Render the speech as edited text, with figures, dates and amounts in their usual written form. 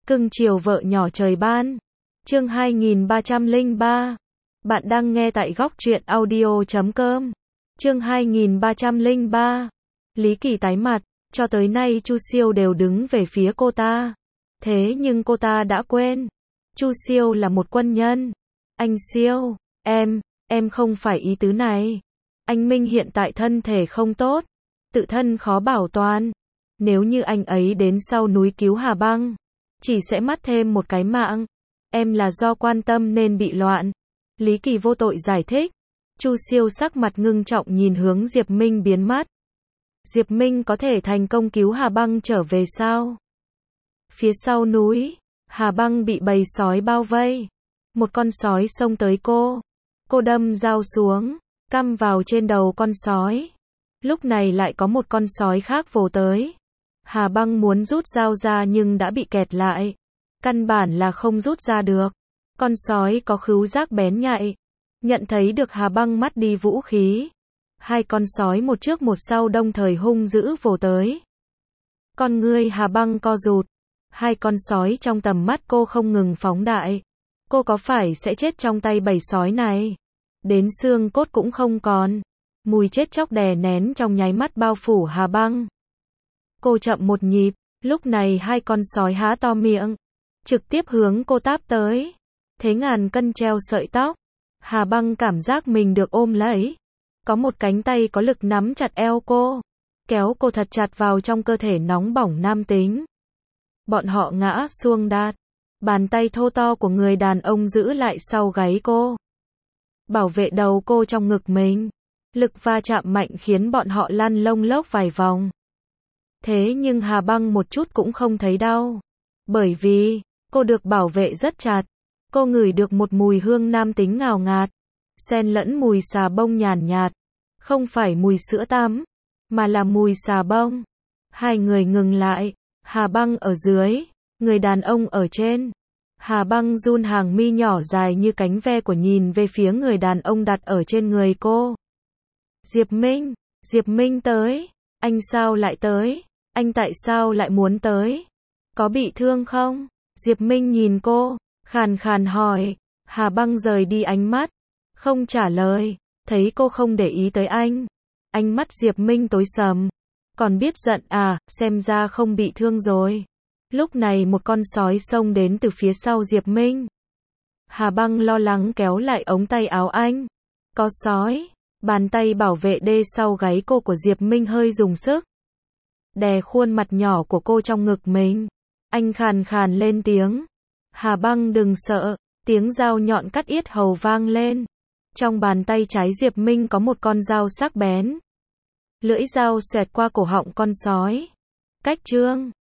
Cưng chiều vợ nhỏ trời ban. Chương 2303. Bạn đang nghe tại góc truyện audio.com. Chương 2303. Lý Kỳ tái mặt, cho tới nay Chu Siêu đều đứng về phía cô ta. Thế nhưng cô ta đã quên, Chu Siêu là một quân nhân. Anh Siêu, em không phải ý tứ này. Anh Minh hiện tại thân thể không tốt, tự thân khó bảo toàn. Nếu như anh ấy đến sau núi cứu Hà Băng, chỉ sẽ mất thêm một cái mạng. Em là do quan tâm nên bị loạn. Lý Kỳ vô tội giải thích. Chu Siêu sắc mặt ngưng trọng nhìn hướng Diệp Minh biến mất. Diệp Minh có thể thành công cứu Hà Băng trở về sao? Phía sau núi, Hà Băng bị bầy sói bao vây. Một con sói xông tới cô. Cô đâm dao xuống, cắm vào trên đầu con sói. Lúc này lại có một con sói khác vồ tới. Hà Băng muốn rút dao ra nhưng đã bị kẹt lại. Căn bản là không rút ra được. Con sói có khứu giác bén nhạy. Nhận thấy được Hà Băng mất đi vũ khí. Hai con sói một trước một sau đồng thời hung dữ vồ tới. Con ngươi Hà Băng co rụt. Hai con sói trong tầm mắt cô không ngừng phóng đại. Cô có phải sẽ chết trong tay bầy sói này? Đến xương cốt cũng không còn. Mùi chết chóc đè nén trong nháy mắt bao phủ Hà Băng. Cô chậm một nhịp, lúc này hai con sói há to miệng, trực tiếp hướng cô táp tới. Thế ngàn cân treo sợi tóc, Hà Băng cảm giác mình được ôm lấy. Có một cánh tay có lực nắm chặt eo cô, kéo cô thật chặt vào trong cơ thể nóng bỏng nam tính. Bọn họ ngã xuông đát, bàn tay thô to của người đàn ông giữ lại sau gáy cô, bảo vệ đầu cô trong ngực mình. Lực va chạm mạnh khiến bọn họ lăn lông lốc vài vòng. Thế nhưng Hà Băng một chút cũng không thấy đau. Bởi vì, cô được bảo vệ rất chặt. Cô ngửi được một mùi hương nam tính ngào ngạt, xen lẫn mùi xà bông nhàn nhạt. Không phải mùi sữa tắm, mà là mùi xà bông. Hai người ngừng lại, Hà Băng ở dưới, người đàn ông ở trên. Hà Băng run hàng mi nhỏ dài như cánh ve của nhìn về phía người đàn ông đặt ở trên người cô. Diệp Minh tới. Anh sao lại tới? Anh tại sao lại muốn tới? Có bị thương không? Diệp Minh nhìn cô, khàn khàn hỏi. Hà Băng rời đi ánh mắt, không trả lời. Thấy cô không để ý tới anh, ánh mắt Diệp Minh tối sầm. Còn biết giận à, xem ra không bị thương rồi. Lúc này một con sói xông đến từ phía sau Diệp Minh. Hà Băng lo lắng kéo lại ống tay áo anh. Có sói. Bàn tay bảo vệ đê sau gáy cô của Diệp Minh hơi dùng sức, đè khuôn mặt nhỏ của cô trong ngực mình. Anh khàn khàn lên tiếng. Hà Băng đừng sợ. Tiếng dao nhọn cắt yết hầu vang lên. Trong bàn tay trái Diệp Minh có một con dao sắc bén. Lưỡi dao xoẹt qua cổ họng con sói. Cách chương